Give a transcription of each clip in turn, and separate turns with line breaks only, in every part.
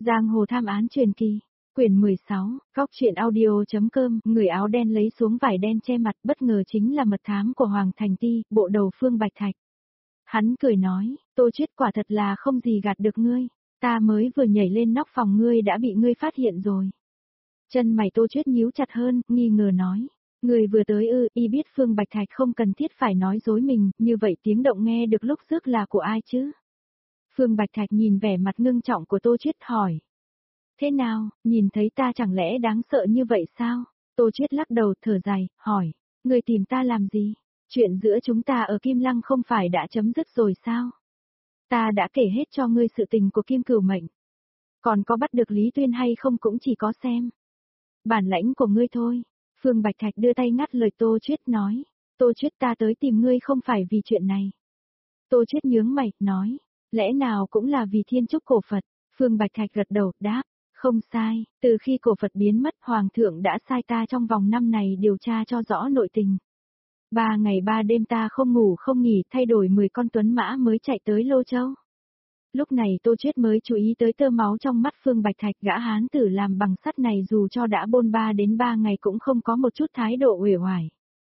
Giang hồ tham án truyền kỳ. Quyển 16, Góc truyện audio.com, người áo đen lấy xuống vải đen che mặt, bất ngờ chính là mật thám của Hoàng Thành Ti, bộ đầu Phương Bạch Thạch. Hắn cười nói, Tô Chuyết quả thật là không gì gạt được ngươi, ta mới vừa nhảy lên nóc phòng ngươi đã bị ngươi phát hiện rồi. Chân mày Tô Chuyết nhíu chặt hơn, nghi ngờ nói, người vừa tới y biết Phương Bạch Thạch không cần thiết phải nói dối mình, như vậy tiếng động nghe được lúc trước là của ai chứ? Phương Bạch Thạch nhìn vẻ mặt ngưng trọng của Tô Chuyết hỏi. Thế nào, nhìn thấy ta chẳng lẽ đáng sợ như vậy sao? Tô Chuyết lắc đầu thở dài, hỏi, người tìm ta làm gì? Chuyện giữa chúng ta ở Kim Lăng không phải đã chấm dứt rồi sao? Ta đã kể hết cho ngươi sự tình của Kim Cửu Mệnh. Còn có bắt được Lý Tuyên hay không cũng chỉ có xem. Bản lãnh của ngươi thôi. Phương Bạch Thạch đưa tay ngắt lời Tô Chuyết nói. Tô Chuyết ta tới tìm ngươi không phải vì chuyện này. Tô Chuyết nhướng mày, nói. Lẽ nào cũng là vì thiên trúc cổ Phật. Phương Bạch Thạch gật đầu, đáp. Không sai, từ khi cổ Phật biến mất Hoàng thượng đã sai ta trong vòng 5 này điều tra cho rõ nội tình. 3 ngày 3 đêm ta không ngủ không nghỉ thay đổi 10 con tuấn mã mới chạy tới Lô Châu. Lúc này Tô Chuyết mới chú ý tới tơ máu trong mắt Phương Bạch Thạch, gã hán tử làm bằng sắt này dù cho đã bôn ba đến 3 ngày cũng không có một chút thái độ uể oải.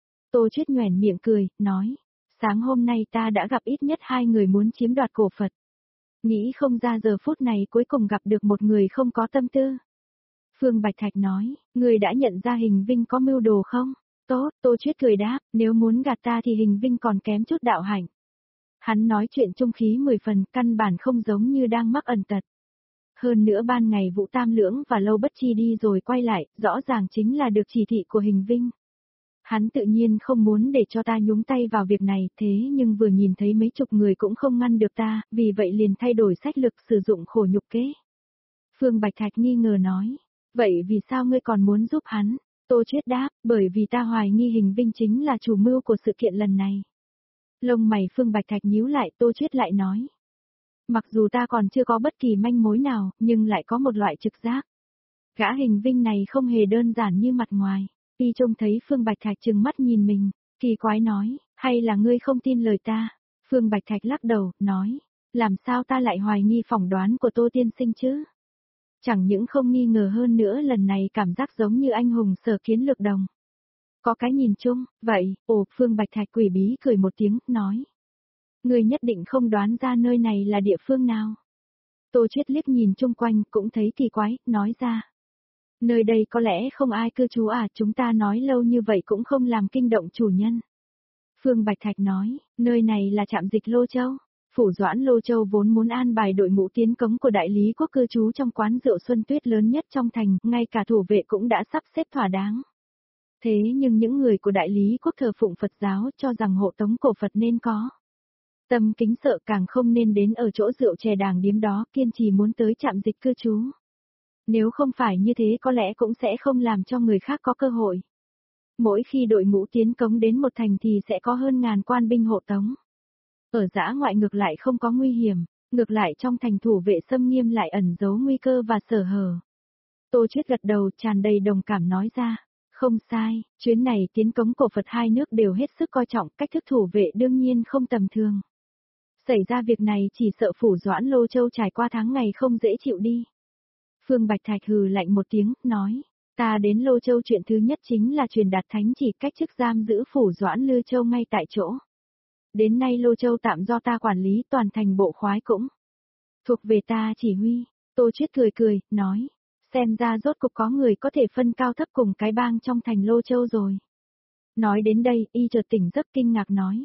Tô Chuyết nhoẻn miệng cười, nói, sáng hôm nay ta đã gặp ít nhất 2 người muốn chiếm đoạt cổ Phật. Nghĩ không ra giờ phút này cuối cùng gặp được một người không có tâm tư. Phương Bạch Thạch nói, người đã nhận ra Hình Vinh có mưu đồ không? Tốt, Tô Chuyết cười đáp, nếu muốn gạt ta thì Hình Vinh còn kém chút đạo hạnh. Hắn nói chuyện trung khí 10 phần, căn bản không giống như đang mắc ẩn tật. Hơn nữa ban ngày Vũ Tam Lưỡng và Lâu Bất Chi đi rồi quay lại, rõ ràng chính là được chỉ thị của Hình Vinh. Hắn tự nhiên không muốn để cho ta nhúng tay vào việc này, thế nhưng vừa nhìn thấy mấy chục người cũng không ngăn được ta, vì vậy liền thay đổi sách lược sử dụng khổ nhục kế. Phương Bạch Thạch nghi ngờ nói, vậy vì sao ngươi còn muốn giúp hắn? Tô Chuyết đáp, bởi vì ta hoài nghi Hình Vinh chính là chủ mưu của sự kiện lần này. Lông mày Phương Bạch Thạch nhíu lại, Tô Chuyết lại nói. Mặc dù ta còn chưa có bất kỳ manh mối nào, nhưng lại có một loại trực giác. Gã Hình Vinh này không hề đơn giản như mặt ngoài. Y trông thấy Phương Bạch Thạch trừng mắt nhìn mình, kỳ quái nói, hay là ngươi không tin lời ta? Phương Bạch Thạch lắc đầu, nói, làm sao ta lại hoài nghi phỏng đoán của Tô tiên sinh chứ? Chẳng những không nghi ngờ hơn nữa lần này cảm giác giống như anh hùng Sở Kiến Lược Đồng. Có cái nhìn chung, vậy, Phương Bạch Thạch quỷ bí cười một tiếng, nói. Ngươi nhất định không đoán ra nơi này là địa phương nào. Tô Chuyết liếc nhìn chung quanh cũng thấy kỳ quái, nói ra. Nơi đây có lẽ không ai cư trú à, chúng ta nói lâu như vậy cũng không làm kinh động chủ nhân. Phương Bạch Thạch nói, nơi này là trạm dịch Lô Châu. Phủ Doãn Lô Châu vốn muốn an bài đội ngũ tiến cống của đại lý quốc cư trú trong quán rượu Xuân Tuyết lớn nhất trong thành, ngay cả thủ vệ cũng đã sắp xếp thỏa đáng. Thế nhưng những người của đại lý quốc thờ phụng Phật giáo cho rằng hộ tống cổ Phật nên có. Tâm kính sợ càng không nên đến ở chỗ rượu chè đàng điếm đó, kiên trì muốn tới trạm dịch cư trú. Nếu không phải như thế có lẽ cũng sẽ không làm cho người khác có cơ hội. Mỗi khi đội ngũ tiến cống đến một thành thì sẽ có hơn ngàn quan binh hộ tống. Ở dã ngoại ngược lại không có nguy hiểm, ngược lại trong thành thủ vệ xâm nghiêm lại ẩn giấu nguy cơ và sở hở. Tô Chuyết gật đầu tràn đầy đồng cảm nói ra. Không sai, chuyến này tiến cống cổ Phật hai nước đều hết sức coi trọng, cách thức thủ vệ đương nhiên không tầm thường. Xảy ra việc này chỉ sợ Phủ Doãn Lô Châu trải qua tháng ngày không dễ chịu đi. Phương Bạch Thạch hừ lạnh một tiếng, nói, ta đến Lô Châu chuyện thứ nhất chính là truyền đạt thánh chỉ cách chức giam giữ Phủ Doãn Lư Châu ngay tại chỗ. Đến nay Lô Châu tạm do ta quản lý, toàn thành bộ khoái cũng thuộc về ta chỉ huy. Tô Chuyết cười cười, nói, xem ra rốt cục có người có thể phân cao thấp cùng cái bang trong thành Lô Châu rồi. Nói đến đây, y chợt tỉnh giấc kinh ngạc nói.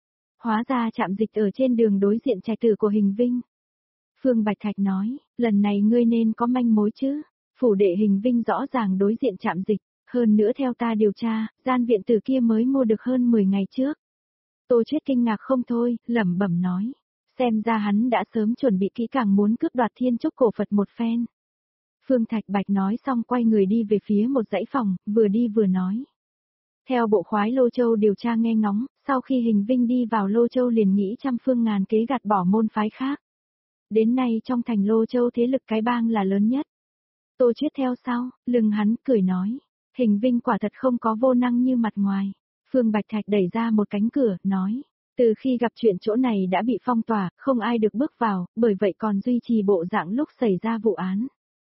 Hóa ra trạm dịch ở trên đường đối diện trại tử của Hình Vinh. Phương Bạch Thạch nói, lần này ngươi nên có manh mối chứ. Phủ đệ Hình Vinh rõ ràng đối diện trạm dịch, hơn nữa theo ta điều tra, gian viện tử kia mới mua được hơn 10 ngày trước. Tô Chuyết kinh ngạc không thôi, lẩm bẩm nói. Xem ra hắn đã sớm chuẩn bị kỹ càng muốn cướp đoạt thiên trúc cổ Phật một phen. Phương Thạch Bạch nói xong quay người đi về phía một dãy phòng, vừa đi vừa nói. Theo bộ khoái Lô Châu điều tra nghe ngóng, sau khi Hình Vinh đi vào Lô Châu liền nghĩ trăm phương ngàn kế gạt bỏ môn phái khác. Đến nay trong thành Lô Châu thế lực cái bang là lớn nhất. Tô Chuyết theo sau, lưng hắn cười nói. Hình Vinh quả thật không có vô năng như mặt ngoài. Phương Bạch Thạch đẩy ra một cánh cửa, nói. Từ khi gặp chuyện chỗ này đã bị phong tỏa, không ai được bước vào, bởi vậy còn duy trì bộ dạng lúc xảy ra vụ án.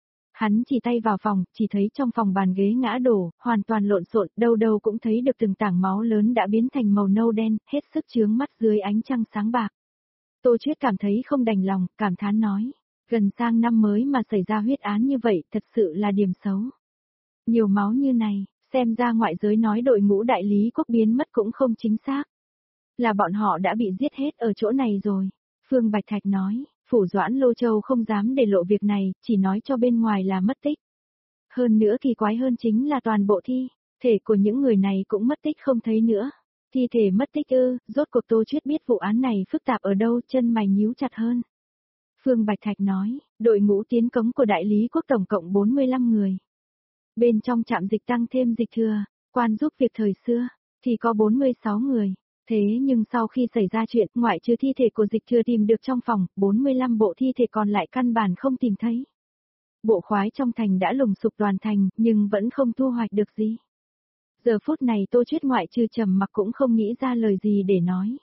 Hắn chỉ tay vào phòng, chỉ thấy trong phòng bàn ghế ngã đổ, hoàn toàn lộn xộn, đâu đâu cũng thấy được từng tảng máu lớn đã biến thành màu nâu đen, hết sức chướng mắt dưới ánh trăng sáng bạc. Tô Chuyết cảm thấy không đành lòng, cảm thán nói, gần sang năm mới mà xảy ra huyết án như vậy, thật sự là điểm xấu. Nhiều máu như này, xem ra ngoại giới nói đội ngũ đại lý quốc biến mất cũng không chính xác. Là bọn họ đã bị giết hết ở chỗ này rồi. Phương Bạch Thạch nói, Phủ Doãn Lô Châu không dám để lộ việc này, chỉ nói cho bên ngoài là mất tích. Hơn nữa kỳ quái hơn chính là toàn bộ thi thể của những người này cũng mất tích không thấy nữa. Thi thể mất tích ư, rốt cuộc Tô Chuyết biết vụ án này phức tạp ở đâu, chân mày nhíu chặt hơn. Phương Bạch Thạch nói, đội ngũ tiến cống của đại lý quốc tổng cộng 45 người. Bên trong trạm dịch tăng thêm dịch thừa, quan giúp việc thời xưa, thì có 46 người. Thế nhưng sau khi xảy ra chuyện, ngoại trừ thi thể của dịch thừa tìm được trong phòng, 45 bộ thi thể còn lại căn bản không tìm thấy. Bộ khoái trong thành đã lùng sục toàn thành, nhưng vẫn không thu hoạch được gì. Giờ phút này Tô Chuyết ngoại trừ trầm mặc cũng không nghĩ ra lời gì để nói.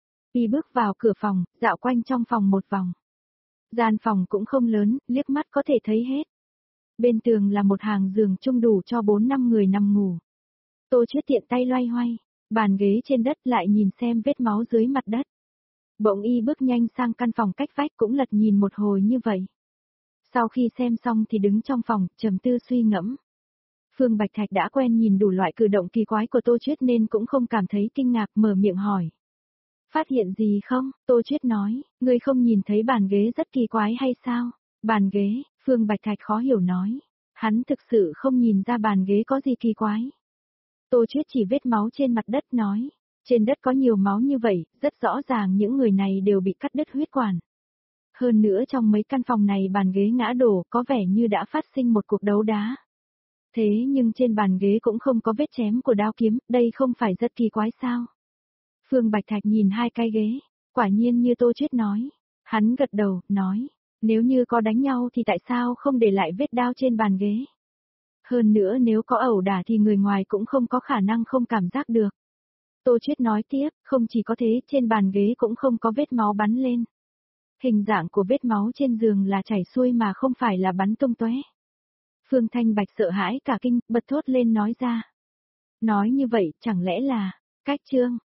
Y bước vào cửa phòng, dạo quanh trong phòng một vòng. Gian phòng cũng không lớn, liếc mắt có thể thấy hết. Bên tường là một hàng giường chung đủ cho 4-5 người nằm ngủ. Tô Chuyết tiện tay loay hoay, bàn ghế trên đất lại nhìn xem vết máu dưới mặt đất. Bỗng y bước nhanh sang căn phòng cách vách cũng lật nhìn một hồi như vậy. Sau khi xem xong thì đứng trong phòng, trầm tư suy ngẫm. Phương Bạch Thạch đã quen nhìn đủ loại cử động kỳ quái của Tô Chuyết nên cũng không cảm thấy kinh ngạc, mở miệng hỏi. Phát hiện gì không? Tô Chuyết nói, ngươi không nhìn thấy bàn ghế rất kỳ quái hay sao? Bàn ghế, Phương Bạch Thạch khó hiểu nói. Hắn thực sự không nhìn ra bàn ghế có gì kỳ quái. Tô Chuyết chỉ vết máu trên mặt đất nói. Trên đất có nhiều máu như vậy, rất rõ ràng những người này đều bị cắt đứt huyết quản. Hơn nữa trong mấy căn phòng này bàn ghế ngã đổ có vẻ như đã phát sinh một cuộc đấu đá. Thế nhưng trên bàn ghế cũng không có vết chém của đao kiếm, đây không phải rất kỳ quái sao? Phương Bạch Thạch nhìn hai cái ghế, quả nhiên như Tô Chuyết nói. Hắn gật đầu, nói, nếu như có đánh nhau thì tại sao không để lại vết đao trên bàn ghế? Hơn nữa nếu có ẩu đả thì người ngoài cũng không có khả năng không cảm giác được. Tô Chuyết nói tiếp, không chỉ có thế, trên bàn ghế cũng không có vết máu bắn lên. Hình dạng của vết máu trên giường là chảy xuôi mà không phải là bắn tung tóe. Phương Thanh Bạch sợ hãi cả kinh, bật thốt lên nói ra. Nói như vậy, chẳng lẽ là, cách trương,